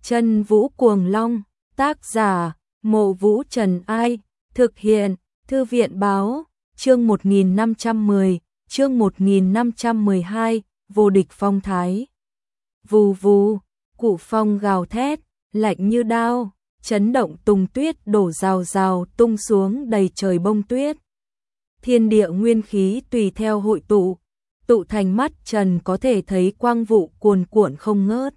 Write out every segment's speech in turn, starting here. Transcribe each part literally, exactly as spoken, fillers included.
Chân Vũ Cuồng Long, tác giả, Mộ Vũ Trần Ai, thực hiện, Thư viện Báo, chương một nghìn năm trăm mười, chương một nghìn năm trăm mười hai, vô địch phong thái. Vù vù, cụ phong gào thét, lạnh như đao, chấn động tùng tuyết đổ rào rào tung xuống đầy trời bông tuyết. Thiên địa nguyên khí tùy theo hội tụ, tụ thành mắt Trần có thể thấy quang vụ cuồn cuộn không ngớt.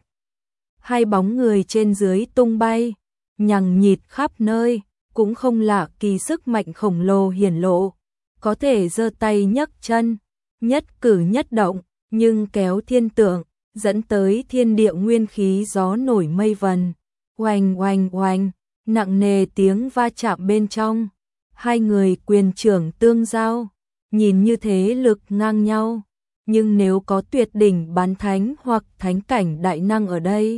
Hai bóng người trên dưới tung bay, nhằng nhịt khắp nơi, cũng không lạ kỳ sức mạnh khổng lồ hiển lộ, có thể giơ tay nhấc chân, nhất cử nhất động, nhưng kéo thiên tượng, dẫn tới thiên địa nguyên khí gió nổi mây vần, oanh oanh oanh, nặng nề tiếng va chạm bên trong, hai người quyền trưởng tương giao, nhìn như thế lực ngang nhau, nhưng nếu có tuyệt đỉnh bán thánh hoặc thánh cảnh đại năng ở đây,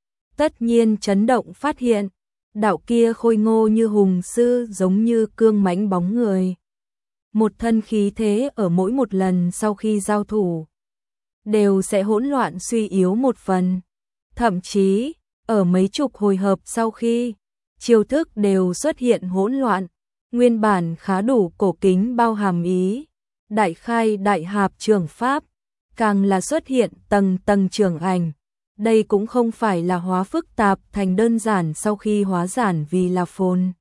tất nhiên chấn động phát hiện, đạo kia khôi ngô như hùng sư giống như cương mãnh bóng người. Một thân khí thế ở mỗi một lần sau khi giao thủ, đều sẽ hỗn loạn suy yếu một phần. Thậm chí, ở mấy chục hồi hợp sau khi, chiêu thức đều xuất hiện hỗn loạn, nguyên bản khá đủ cổ kính bao hàm ý, đại khai đại hạp trường pháp, càng là xuất hiện tầng tầng trường ảnh. Đây cũng không phải là hóa phức tạp thành đơn giản sau khi hóa giản vì là phồn,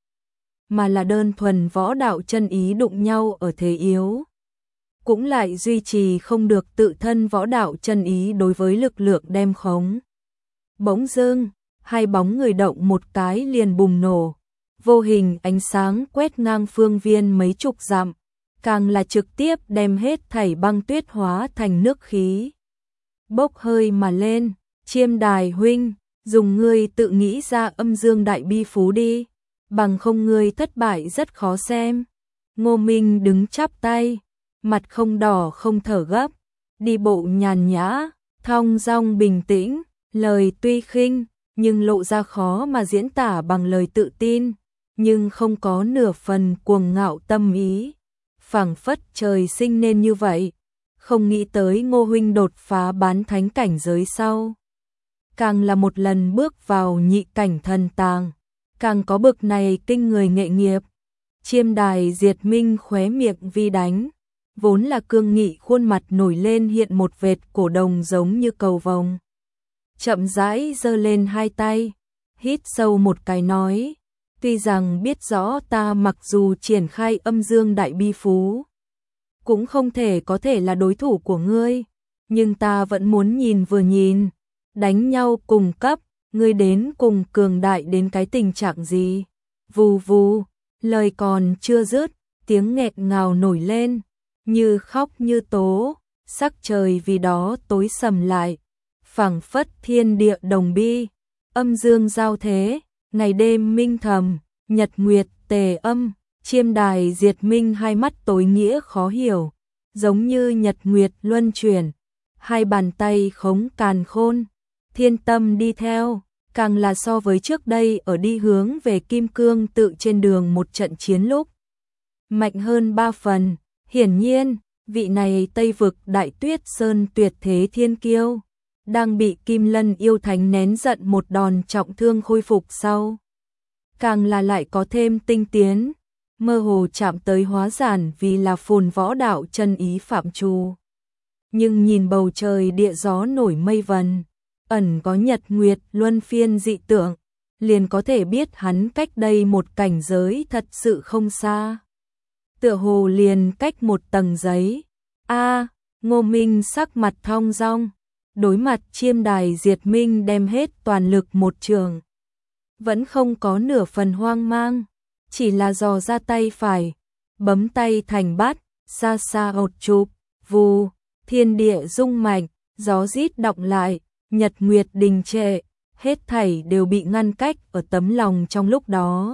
mà là đơn thuần võ đạo chân ý đụng nhau ở thế yếu. Cũng lại duy trì không được tự thân võ đạo chân ý đối với lực lượng đem khống. Bỗng dưng, hai bóng người động một cái liền bùng nổ, vô hình ánh sáng quét ngang phương viên mấy chục dặm, càng là trực tiếp đem hết thảy băng tuyết hóa thành nước khí. Bốc hơi mà lên, Chiêm Đài huynh, dùng ngươi tự nghĩ ra âm dương đại bi phú đi, bằng không ngươi thất bại rất khó xem. Ngô Minh đứng chắp tay, mặt không đỏ không thở gấp, đi bộ nhàn nhã, thong dong bình tĩnh, lời tuy khinh, nhưng lộ ra khó mà diễn tả bằng lời tự tin, nhưng không có nửa phần cuồng ngạo tâm ý. Phảng phất trời sinh nên như vậy, không nghĩ tới Ngô huynh đột phá bán thánh cảnh giới sau, càng là một lần bước vào nhị cảnh thần tàng, càng có bực này kinh người nghệ nghiệp. Chiêm Đài Diệt Minh khóe miệng vi đánh, vốn là cương nghị khuôn mặt nổi lên hiện một vệt cổ đồng giống như cầu vồng. Chậm rãi giơ lên hai tay, hít sâu một cái nói, tuy rằng biết rõ ta mặc dù triển khai âm dương đại bi phú, cũng không thể có thể là đối thủ của ngươi, nhưng ta vẫn muốn nhìn vừa nhìn, đánh nhau cùng cấp, ngươi đến cùng cường đại đến cái tình trạng gì. Vù vù, lời còn chưa dứt, tiếng nghẹt ngào nổi lên, như khóc như tố, sắc trời vì đó tối sầm lại, phảng phất thiên địa đồng bi, âm dương giao thế, ngày đêm minh thầm, nhật nguyệt tề âm. Chiêm Đài Diệt Minh hai mắt tối nghĩa khó hiểu, giống như nhật nguyệt luân chuyển, hai bàn tay khống càn khôn, thiên tâm đi theo, càng là so với trước đây ở đi hướng về kim cương tự trên đường một trận chiến lúc, mạnh hơn ba phần. Hiển nhiên, vị này Tây vực Đại Tuyết Sơn tuyệt thế thiên kiêu, đang bị Kim Lân yêu thánh nén giận một đòn trọng thương khôi phục sau, càng là lại có thêm tinh tiến, mơ hồ chạm tới hóa giản vì là phồn võ đạo chân ý phạm trù. Nhưng nhìn bầu trời địa gió nổi mây vần, ẩn có nhật nguyệt luân phiên dị tượng, liền có thể biết hắn cách đây một cảnh giới thật sự không xa. Tựa hồ liền cách một tầng giấy. A, Ngô Minh sắc mặt thong dong, đối mặt Chiêm Đài Diệt Minh đem hết toàn lực một trường, vẫn không có nửa phần hoang mang, chỉ là dò ra tay phải, bấm tay thành bát, xa xa ột chụp, vù, thiên địa rung mạnh, gió rít động lại, nhật nguyệt đình trệ, hết thảy đều bị ngăn cách ở tấm lòng trong lúc đó.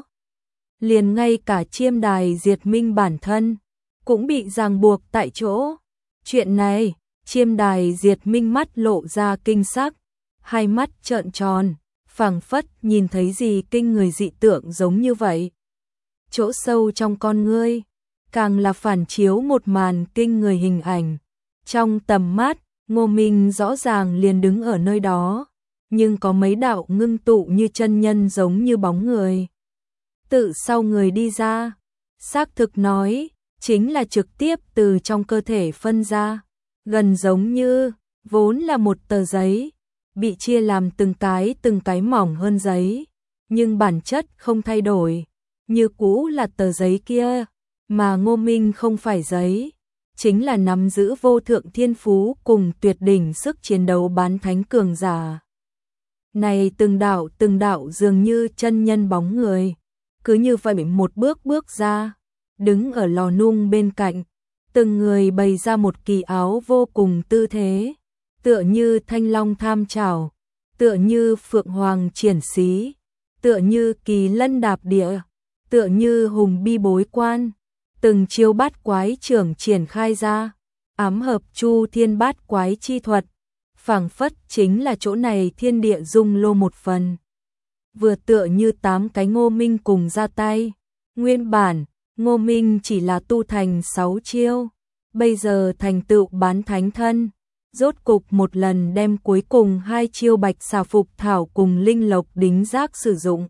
Liền ngay cả Chiêm Đài Diệt Minh bản thân cũng bị ràng buộc tại chỗ. Chuyện này, Chiêm Đài Diệt Minh mắt lộ ra kinh sắc, hai mắt trợn tròn, phảng phất nhìn thấy gì kinh người dị tượng giống như vậy. Chỗ sâu trong con ngươi, càng là phản chiếu một màn kinh người hình ảnh. Trong tầm mắt, Ngô Minh rõ ràng liền đứng ở nơi đó, nhưng có mấy đạo ngưng tụ như chân nhân giống như bóng người. Tự sau người đi ra, xác thực nói, chính là trực tiếp từ trong cơ thể phân ra, gần giống như, vốn là một tờ giấy, bị chia làm từng cái từng cái mỏng hơn giấy, nhưng bản chất không thay đổi, như cũ là tờ giấy kia, mà Ngô Minh không phải giấy, chính là nắm giữ vô thượng thiên phú cùng tuyệt đỉnh sức chiến đấu bán thánh cường giả. Này từng đạo từng đạo dường như chân nhân bóng người, cứ như vậy một bước bước ra, đứng ở lò nung bên cạnh, từng người bày ra một kỳ áo vô cùng tư thế, tựa như thanh long tham trảo, tựa như phượng hoàng triển xí, tựa như kỳ lân đạp địa, tựa như hùng bi bối quan, từng chiêu bát quái trưởng triển khai ra, ám hợp chu thiên bát quái chi thuật, phảng phất chính là chỗ này thiên địa dung lô một phần. Vừa tựa như tám cái Ngô Minh cùng ra tay, nguyên bản, Ngô Minh chỉ là tu thành sáu chiêu, bây giờ thành tựu bán thánh thân, rốt cục một lần đem cuối cùng hai chiêu bạch xà phục thảo cùng linh lộc đính giác sử dụng.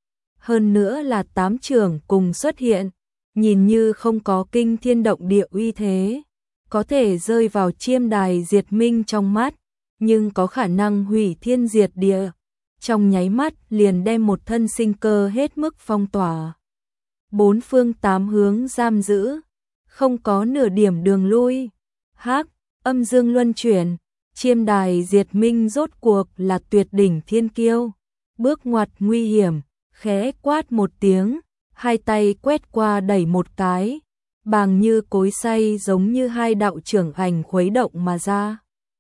Hơn nữa là tám trưởng cùng xuất hiện, nhìn như không có kinh thiên động địa uy thế, có thể rơi vào chiêm đài diệt minh trong mắt, nhưng có khả năng hủy thiên diệt địa, trong nháy mắt liền đem một thân sinh cơ hết mức phong tỏa. Bốn phương tám hướng giam giữ, không có nửa điểm đường lui. Hắc, âm dương luân chuyển, chiêm đài diệt minh rốt cuộc là tuyệt đỉnh thiên kiêu, bước ngoặt nguy hiểm, khẽ quát một tiếng, hai tay quét qua đẩy một cái, bàng như cối xay giống như hai đạo trưởng ảnh khuấy động mà ra.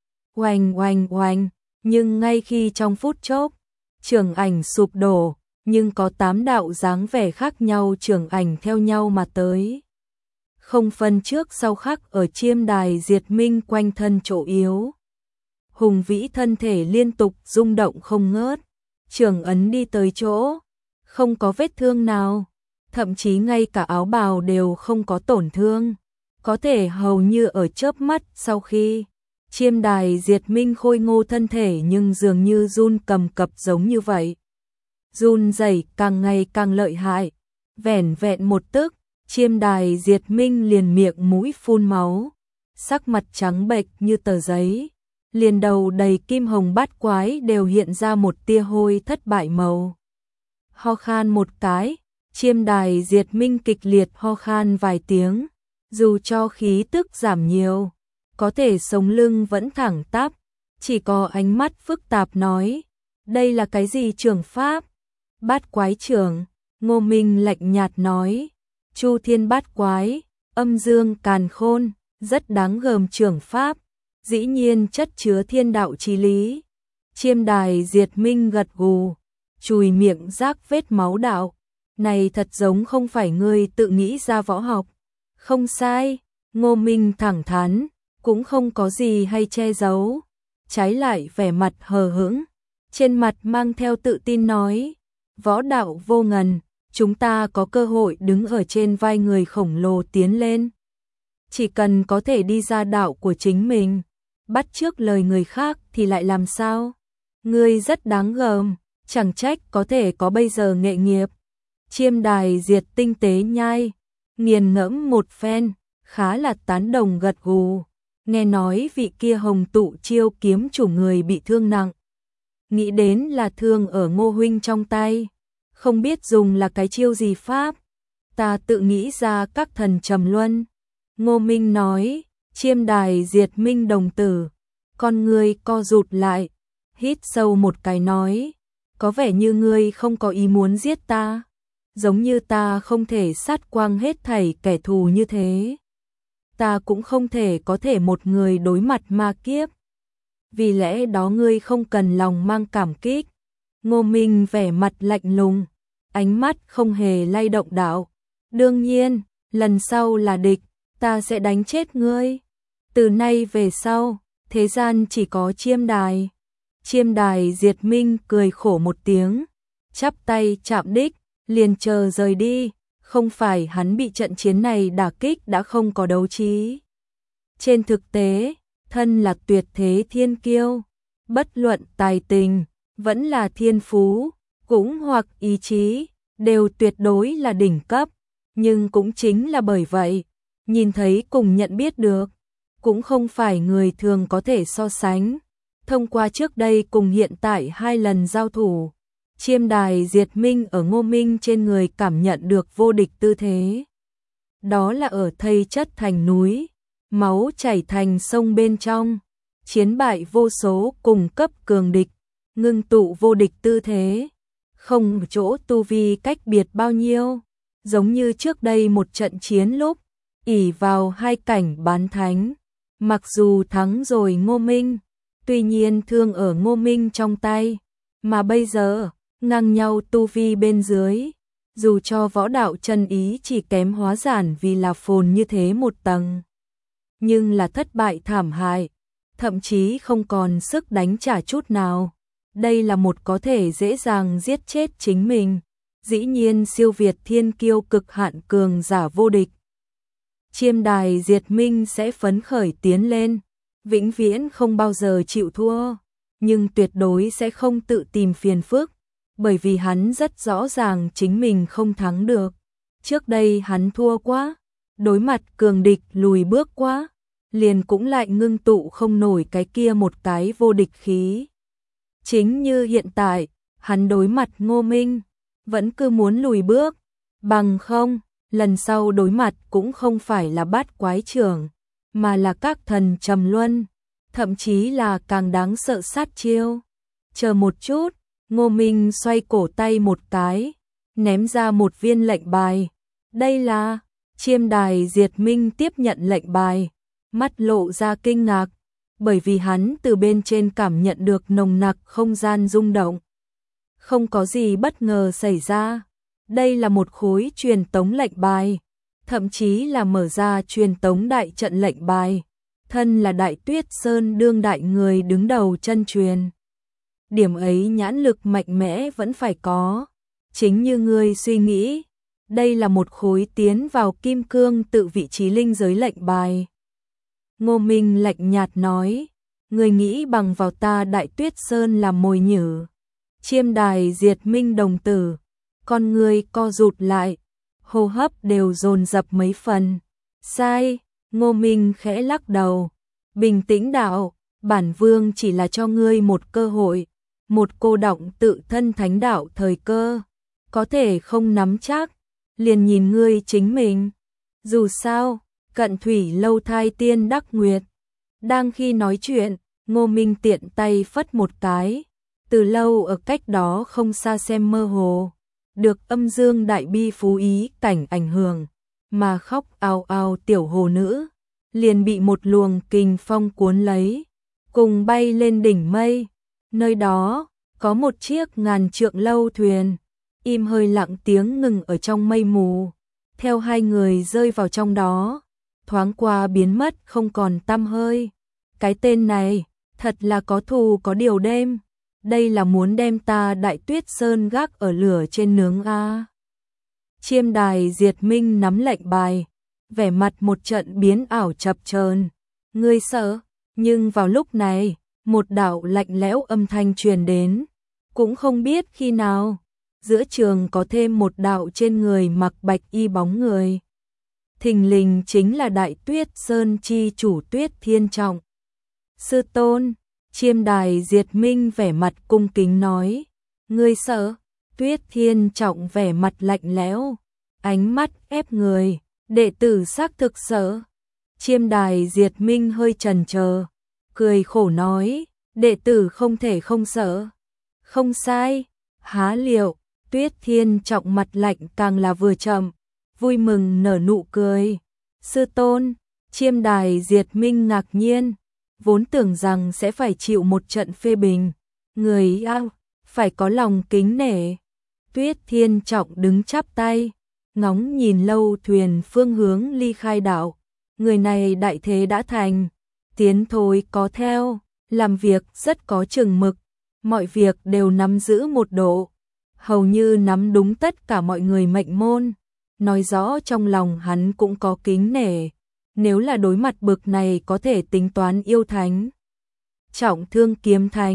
Oanh oanh oanh, nhưng ngay khi trong phút chốc, trưởng ảnh sụp đổ, nhưng có tám đạo dáng vẻ khác nhau trưởng ảnh theo nhau mà tới. Không phân trước sau khắc ở chiêm đài diệt minh quanh thân chỗ yếu. Hùng vĩ thân thể liên tục rung động không ngớt, trưởng ấn đi tới chỗ, không có vết thương nào, thậm chí ngay cả áo bào đều không có tổn thương, có thể hầu như ở chớp mắt sau khi chiêm đài diệt minh khôi ngô thân thể nhưng dường như run cầm cập giống như vậy. Run rẩy càng ngày càng lợi hại, vẻn vẹn một tức, chiêm đài diệt minh liền miệng mũi phun máu, sắc mặt trắng bệch như tờ giấy, liền đầu đầy kim hồng bát quái đều hiện ra một tia hôi thất bại màu. Ho khan một cái, chiêm đài diệt minh kịch liệt ho khan vài tiếng, dù cho khí tức giảm nhiều, có thể sống lưng vẫn thẳng tắp, chỉ có ánh mắt phức tạp nói, đây là cái gì trường pháp? Bát quái trưởng, Ngô Minh lạnh nhạt nói, chu thiên bát quái, âm dương càn khôn, rất đáng gờm trưởng pháp, dĩ nhiên chất chứa thiên đạo chí lý. Chiêm đài diệt minh gật gù, chùi miệng rác vết máu đạo, này thật giống không phải ngươi tự nghĩ ra võ học. Không sai, Ngô Minh thẳng thắn, cũng không có gì hay che giấu, trái lại vẻ mặt hờ hững, trên mặt mang theo tự tin nói, võ đạo vô ngần, chúng ta có cơ hội đứng ở trên vai người khổng lồ tiến lên. Chỉ cần có thể đi ra đạo của chính mình, bắt chước lời người khác thì lại làm sao? Ngươi rất đáng gờm, chẳng trách có thể có bây giờ nghệ nghiệp. Chiêm đài diệt tinh tế nhai, nghiền ngẫm một phen, khá là tán đồng gật gù. Nghe nói vị kia hồng tụ chiêu kiếm chủ người bị thương nặng. Nghĩ đến là thương ở Ngô huynh trong tay, không biết dùng là cái chiêu gì pháp. Ta tự nghĩ ra các thần trầm luân. Ngô Minh nói, chiêm đài diệt minh đồng tử, con người co rụt lại, hít sâu một cái nói, có vẻ như ngươi không có ý muốn giết ta, giống như ta không thể sát quang hết thảy kẻ thù như thế. Ta cũng không thể có thể một người đối mặt ma kiếp. Vì lẽ đó ngươi không cần lòng mang cảm kích. Ngô Minh vẻ mặt lạnh lùng, ánh mắt không hề lay động đạo. Đương nhiên, lần sau là địch, ta sẽ đánh chết ngươi. Từ nay về sau, thế gian chỉ có chiêm đài. Chiêm đài diệt minh cười khổ một tiếng, chắp tay chạm đích, liền chờ rời đi. Không phải hắn bị trận chiến này đả kích đã không có đấu trí. Trên thực tế, thân là tuyệt thế thiên kiêu, bất luận tài tình, vẫn là thiên phú, cũng hoặc ý chí, đều tuyệt đối là đỉnh cấp, nhưng cũng chính là bởi vậy, nhìn thấy cùng nhận biết được, cũng không phải người thường có thể so sánh. Thông qua trước đây cùng hiện tại hai lần giao thủ, Chiêm Đài Diệt Minh ở Ngô Minh trên người cảm nhận được vô địch tư thế. Đó là ở thây chất thành núi, máu chảy thành sông bên trong, chiến bại vô số cùng cấp cường địch, ngưng tụ vô địch tư thế, không chỗ tu vi cách biệt bao nhiêu, giống như trước đây một trận chiến lúc, ỷ vào hai cảnh bán thánh, mặc dù thắng rồi Ngô Minh, tuy nhiên thương ở Ngô Minh trong tay, mà bây giờ, ngang nhau tu vi bên dưới, dù cho võ đạo chân ý chỉ kém hóa giản vì là phồn như thế một tầng, nhưng là thất bại thảm hại, thậm chí không còn sức đánh trả chút nào. Đây là một có thể dễ dàng giết chết chính mình, dĩ nhiên siêu việt thiên kiêu cực hạn cường giả vô địch. Chiêm Đài Diệt Minh sẽ phấn khởi tiến lên, vĩnh viễn không bao giờ chịu thua, nhưng tuyệt đối sẽ không tự tìm phiền phức, bởi vì hắn rất rõ ràng chính mình không thắng được. Trước đây hắn thua quá, đối mặt cường địch lùi bước quá, liền cũng lại ngưng tụ không nổi cái kia một cái vô địch khí. Chính như hiện tại, hắn đối mặt Ngô Minh, vẫn cứ muốn lùi bước, bằng không, lần sau đối mặt cũng không phải là bát quái trưởng, mà là các thần trầm luân, thậm chí là càng đáng sợ sát chiêu. Chờ một chút, Ngô Minh xoay cổ tay một cái, ném ra một viên lệnh bài. Đây là, Chiêm Đài Diệt Minh tiếp nhận lệnh bài, mắt lộ ra kinh ngạc, bởi vì hắn từ bên trên cảm nhận được nồng nặc không gian rung động. Không có gì bất ngờ xảy ra, đây là một khối truyền tống lệnh bài, thậm chí là mở ra truyền tống đại trận lệnh bài, thân là Đại Tuyết Sơn đương đại người đứng đầu chân truyền. Điểm ấy nhãn lực mạnh mẽ vẫn phải có, chính như ngươi suy nghĩ, đây là một khối tiến vào kim cương tự vị trí linh giới lệnh bài. Ngô Minh lạnh nhạt nói, người nghĩ bằng vào ta Đại Tuyết Sơn làm mồi nhử. Chiêm Đài Diệt Minh đồng tử, con người co rụt lại, hô hấp đều dồn dập mấy phần. Sai, Ngô Minh khẽ lắc đầu, bình tĩnh đạo, bản vương chỉ là cho ngươi một cơ hội, một cô đọng tự thân thánh đạo thời cơ, có thể không nắm chắc, liền nhìn ngươi chính mình. Dù sao, cận thủy lâu thai tiên đắc nguyệt. Đang khi nói chuyện, Ngô Minh tiện tay phất một cái, từ lâu ở cách đó không xa xem mơ hồ, được âm dương đại bi phú ý cảnh ảnh hưởng, mà khóc ào ào tiểu hồ nữ, liền bị một luồng kình phong cuốn lấy, cùng bay lên đỉnh mây. Nơi đó, có một chiếc ngàn trượng lâu thuyền, im hơi lặng tiếng ngừng ở trong mây mù, theo hai người rơi vào trong đó, thoáng qua biến mất không còn tăm hơi. Cái tên này, thật là có thù có điều đêm, đây là muốn đem ta Đại Tuyết Sơn gác ở lửa trên nướng a. Chiêm Đài Diệt Minh nắm lệnh bài, vẻ mặt một trận biến ảo chập chờn. Ngươi sợ, nhưng vào lúc này, một đạo lạnh lẽo âm thanh truyền đến, cũng không biết khi nào, giữa trường có thêm một đạo trên người mặc bạch y bóng người. Thình lình chính là Đại Tuyết Sơn chi chủ Tuyết Thiên Trọng. Sư tôn, Chiêm Đài Diệt Minh vẻ mặt cung kính nói, ngươi sợ? Tuyết Thiên Trọng vẻ mặt lạnh lẽo, ánh mắt ép người, đệ tử xác thực sợ. Chiêm Đài Diệt Minh hơi chần chờ, cười khổ nói, đệ tử không thể không sợ. Không sai, há liệu, Tuyết Thiên Trọng mặt lạnh càng là vừa chậm, vui mừng nở nụ cười. Sư tôn, Chiêm Đài Diệt Minh ngạc nhiên, vốn tưởng rằng sẽ phải chịu một trận phê bình, người ao, phải có lòng kính nể. Tuyết Thiên Trọng đứng chắp tay, ngóng nhìn lâu thuyền phương hướng ly khai đảo, người này đại thế đã thành, tiến thôi có theo, làm việc rất có chừng mực, mọi việc đều nắm giữ một độ, hầu như nắm đúng tất cả mọi người mệnh môn, nói rõ trong lòng hắn cũng có kính nể, nếu là đối mặt bực này có thể tính toán yêu thánh. Trọng thương kiếm thánh,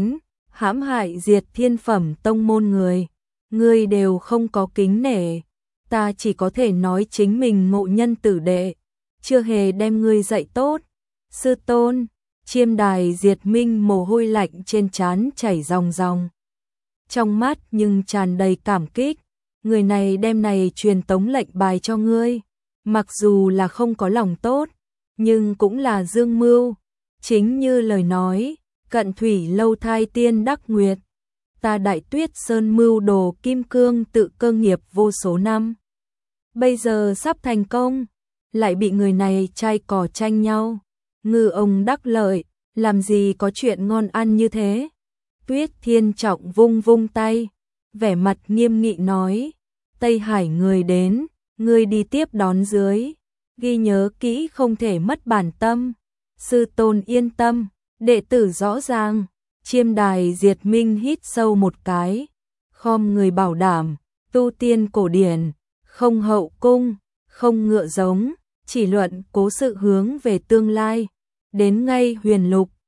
hãm hại diệt thiên phẩm tông môn người, ngươi đều không có kính nể, ta chỉ có thể nói chính mình ngộ nhân tử đệ, chưa hề đem ngươi dạy tốt. Sư tôn, Chiêm Đài Diệt Minh mồ hôi lạnh trên trán chảy ròng ròng. Trong mắt nhưng tràn đầy cảm kích, người này đem này truyền tống lệnh bài cho ngươi, mặc dù là không có lòng tốt, nhưng cũng là dương mưu, chính như lời nói, cận thủy lâu thai tiên đắc nguyệt, ta Đại Tuyết Sơn mưu đồ kim cương tự cơ nghiệp vô số năm. Bây giờ sắp thành công, lại bị người này chai cỏ tranh nhau, ngư ông đắc lợi, làm gì có chuyện ngon ăn như thế. Tuyết Thiên Trọng vung vung tay, vẻ mặt nghiêm nghị nói, Tây Hải người đến, ngươi đi tiếp đón dưới, ghi nhớ kỹ không thể mất bản tâm. Sư tôn yên tâm, đệ tử rõ ràng. Chiêm Đài Diệt Minh hít sâu một cái, khom người bảo đảm, tu tiên cổ điển, không hậu cung, không ngựa giống, chỉ luận cố sự hướng về tương lai, đến ngay huyền lục,